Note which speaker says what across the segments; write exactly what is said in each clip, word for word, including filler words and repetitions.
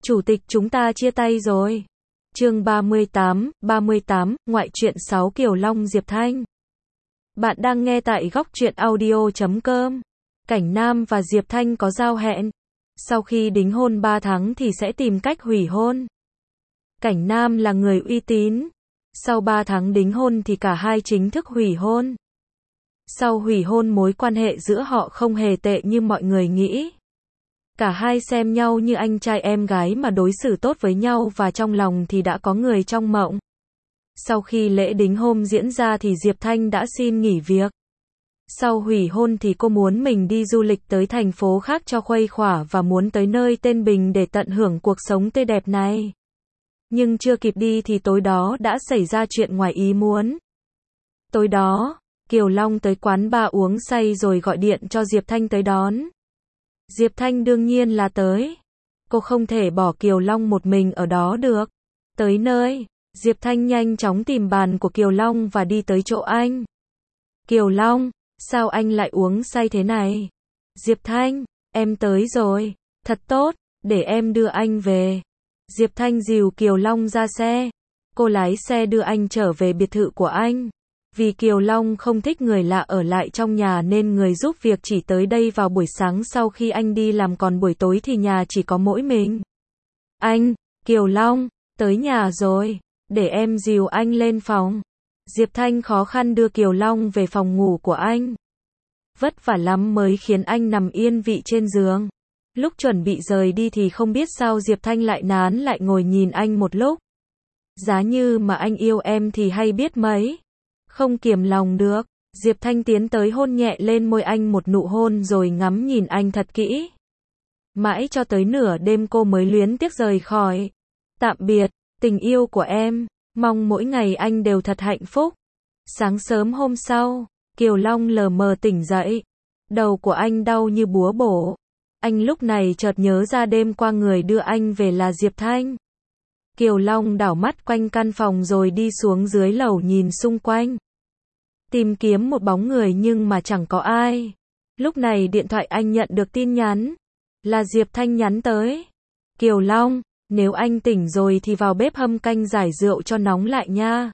Speaker 1: Chủ tịch chúng ta chia tay rồi. Chương ba mươi tám, ba mươi tám, ngoại truyện sáu Kiều Long Diệp Thanh. Bạn đang nghe tại góc truyện audio chấm com. Cảnh Nam và Diệp Thanh có giao hẹn. Sau khi đính hôn ba tháng thì sẽ tìm cách hủy hôn. Cảnh Nam là người uy tín. Sau ba tháng đính hôn thì cả hai chính thức hủy hôn. Sau hủy hôn mối quan hệ giữa họ không hề tệ như mọi người nghĩ. Cả hai xem nhau như anh trai em gái mà đối xử tốt với nhau và trong lòng thì đã có người trong mộng. Sau khi lễ đính hôn diễn ra thì Diệp Thanh đã xin nghỉ việc. Sau hủy hôn thì cô muốn mình đi du lịch tới thành phố khác cho khuây khỏa và muốn tới nơi tên Bình để tận hưởng cuộc sống tươi đẹp này. Nhưng chưa kịp đi thì tối đó đã xảy ra chuyện ngoài ý muốn. Tối đó, Kiều Long tới quán bar uống say rồi gọi điện cho Diệp Thanh tới đón. Diệp Thanh đương nhiên là tới. Cô không thể bỏ Kiều Long một mình ở đó được. Tới nơi, Diệp Thanh nhanh chóng tìm bàn của Kiều Long và đi tới chỗ anh. Kiều Long, sao anh lại uống say thế này? Diệp Thanh, em tới rồi. Thật tốt, để em đưa anh về. Diệp Thanh dìu Kiều Long ra xe. Cô lái xe đưa anh trở về biệt thự của anh. Vì Kiều Long không thích người lạ ở lại trong nhà nên người giúp việc chỉ tới đây vào buổi sáng sau khi anh đi làm, còn buổi tối thì nhà chỉ có mỗi mình. Anh, Kiều Long, tới nhà rồi, để em dìu anh lên phòng. Diệp Thanh khó khăn đưa Kiều Long về phòng ngủ của anh. Vất vả lắm mới khiến anh nằm yên vị trên giường. Lúc chuẩn bị rời đi thì không biết sao Diệp Thanh lại nán lại ngồi nhìn anh một lúc. Giá như mà anh yêu em thì hay biết mấy. Không kiềm lòng được, Diệp Thanh tiến tới hôn nhẹ lên môi anh một nụ hôn rồi ngắm nhìn anh thật kỹ. Mãi cho tới nửa đêm cô mới luyến tiếc rời khỏi. Tạm biệt, tình yêu của em, mong mỗi ngày anh đều thật hạnh phúc. Sáng sớm hôm sau, Kiều Long lờ mờ tỉnh dậy. Đầu của anh đau như búa bổ. Anh lúc này chợt nhớ ra đêm qua người đưa anh về là Diệp Thanh. Kiều Long đảo mắt quanh căn phòng rồi đi xuống dưới lầu nhìn xung quanh. Tìm kiếm một bóng người nhưng mà chẳng có ai. Lúc này điện thoại anh nhận được tin nhắn. Là Diệp Thanh nhắn tới. Kiều Long, nếu anh tỉnh rồi thì vào bếp hâm canh giải rượu cho nóng lại nha.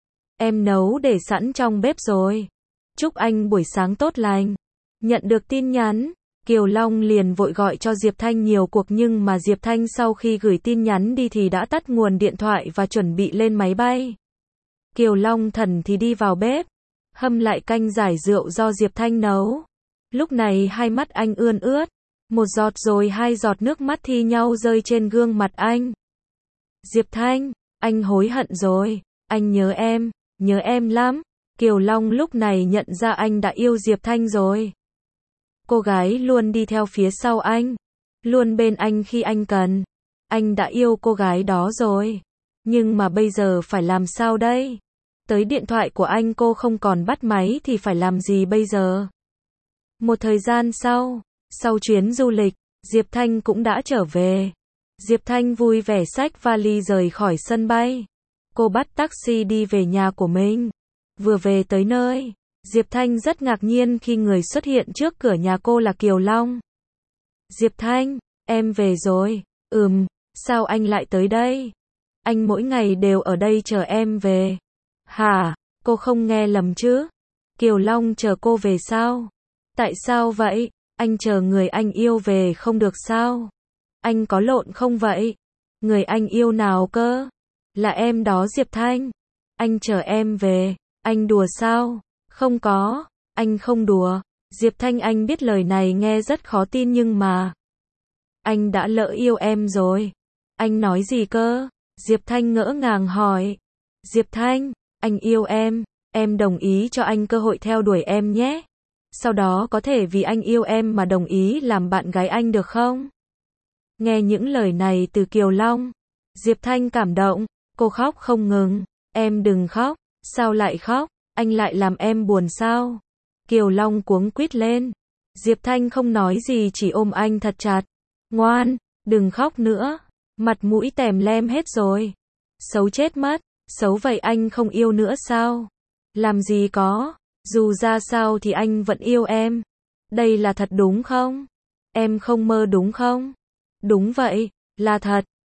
Speaker 1: Em nấu để sẵn trong bếp rồi. Chúc anh buổi sáng tốt lành. Nhận được tin nhắn, Kiều Long liền vội gọi cho Diệp Thanh nhiều cuộc nhưng mà Diệp Thanh sau khi gửi tin nhắn đi thì đã tắt nguồn điện thoại và chuẩn bị lên máy bay. Kiều Long thần thì đi vào bếp, hâm lại canh giải rượu do Diệp Thanh nấu. Lúc này hai mắt anh ươn ướt, một giọt rồi hai giọt nước mắt thi nhau rơi trên gương mặt anh. Diệp Thanh, anh hối hận rồi, anh nhớ em, nhớ em lắm. Kiều Long lúc này nhận ra anh đã yêu Diệp Thanh rồi. Cô gái luôn đi theo phía sau anh, luôn bên anh khi anh cần. Anh đã yêu cô gái đó rồi. Nhưng mà bây giờ phải làm sao đây? Tới điện thoại của anh cô không còn bắt máy thì phải làm gì bây giờ? Một thời gian sau, sau chuyến du lịch, Diệp Thanh cũng đã trở về. Diệp Thanh vui vẻ xách vali rời khỏi sân bay. Cô bắt taxi đi về nhà của mình. Vừa về tới nơi, Diệp Thanh rất ngạc nhiên khi người xuất hiện trước cửa nhà cô là Kiều Long. Diệp Thanh, em về rồi. Ừm, sao anh lại tới đây? Anh mỗi ngày đều ở đây chờ em về. Hả, cô không nghe lầm chứ? Kiều Long chờ cô về sao? Tại sao vậy? Anh chờ người anh yêu về không được sao? Anh có lộn không vậy? Người anh yêu nào cơ? Là em đó Diệp Thanh. Anh chờ em về. Anh đùa sao? Không có, anh không đùa. Diệp Thanh, anh biết lời này nghe rất khó tin nhưng mà anh đã lỡ yêu em rồi. Anh nói gì cơ? Diệp Thanh ngỡ ngàng hỏi. Diệp Thanh, anh yêu em, em đồng ý cho anh cơ hội theo đuổi em nhé. Sau đó có thể vì anh yêu em mà đồng ý làm bạn gái anh được không? Nghe những lời này từ Kiều Long, Diệp Thanh cảm động, cô khóc không ngừng. Em đừng khóc, sao lại khóc? Anh lại làm em buồn sao? Kiều Long cuống quýt lên. Diệp Thanh không nói gì chỉ ôm anh thật chặt. Ngoan, đừng khóc nữa. Mặt mũi tèm lem hết rồi. Xấu chết mất. Xấu vậy anh không yêu nữa sao? Làm gì có. Dù ra sao thì anh vẫn yêu em. Đây là thật đúng không? Em không mơ đúng không? Đúng vậy, là thật.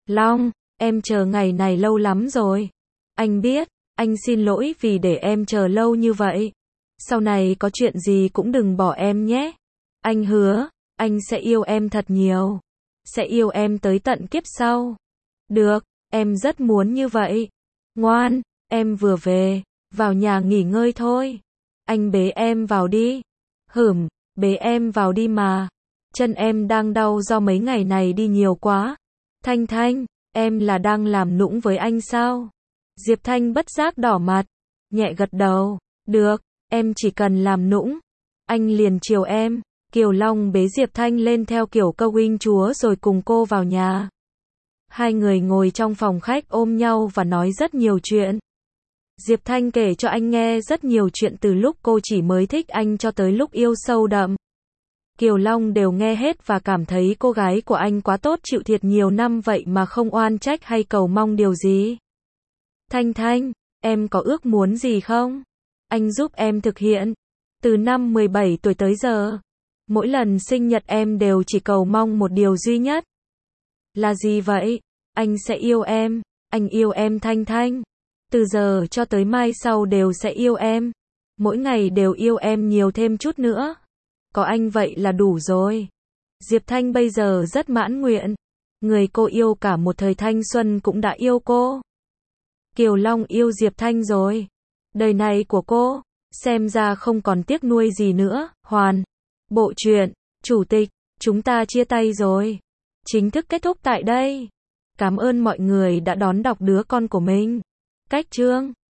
Speaker 1: Long, em chờ ngày này lâu lắm rồi. Anh biết, anh xin lỗi vì để em chờ lâu như vậy. Sau này có chuyện gì cũng đừng bỏ em nhé. Anh hứa, anh sẽ yêu em thật nhiều. Sẽ yêu em tới tận kiếp sau. Được, em rất muốn như vậy. Ngoan, em vừa về, vào nhà nghỉ ngơi thôi. Anh bế em vào đi. Hửm, bế em vào đi mà. Chân em đang đau do mấy ngày này đi nhiều quá. Thanh Thanh, em là đang làm nũng với anh sao? Diệp Thanh bất giác đỏ mặt, nhẹ gật đầu. Được, em chỉ cần làm nũng. Anh liền chiều em. Kiều Long bế Diệp Thanh lên theo kiểu câu huynh chúa rồi cùng cô vào nhà. Hai người ngồi trong phòng khách ôm nhau và nói rất nhiều chuyện. Diệp Thanh kể cho anh nghe rất nhiều chuyện từ lúc cô chỉ mới thích anh cho tới lúc yêu sâu đậm. Kiều Long đều nghe hết và cảm thấy cô gái của anh quá tốt, chịu thiệt nhiều năm vậy mà không oan trách hay cầu mong điều gì. Thanh Thanh, em có ước muốn gì không? Anh giúp em thực hiện. Từ năm mười bảy tuổi tới giờ, mỗi lần sinh nhật em đều chỉ cầu mong một điều duy nhất. Là gì vậy? Anh sẽ yêu em. Anh yêu em Thanh Thanh. Từ giờ cho tới mai sau đều sẽ yêu em. Mỗi ngày đều yêu em nhiều thêm chút nữa. Có anh vậy là đủ rồi. Diệp Thanh bây giờ rất mãn nguyện. Người cô yêu cả một thời thanh xuân cũng đã yêu cô. Kiều Long yêu Diệp Thanh rồi. Đời này của cô, xem ra không còn tiếc nuối gì nữa. Hoàn. Bộ truyện, chủ tịch, chúng ta chia tay rồi. Chính thức kết thúc tại đây. Cảm ơn mọi người đã đón đọc đứa con của mình. Cách chương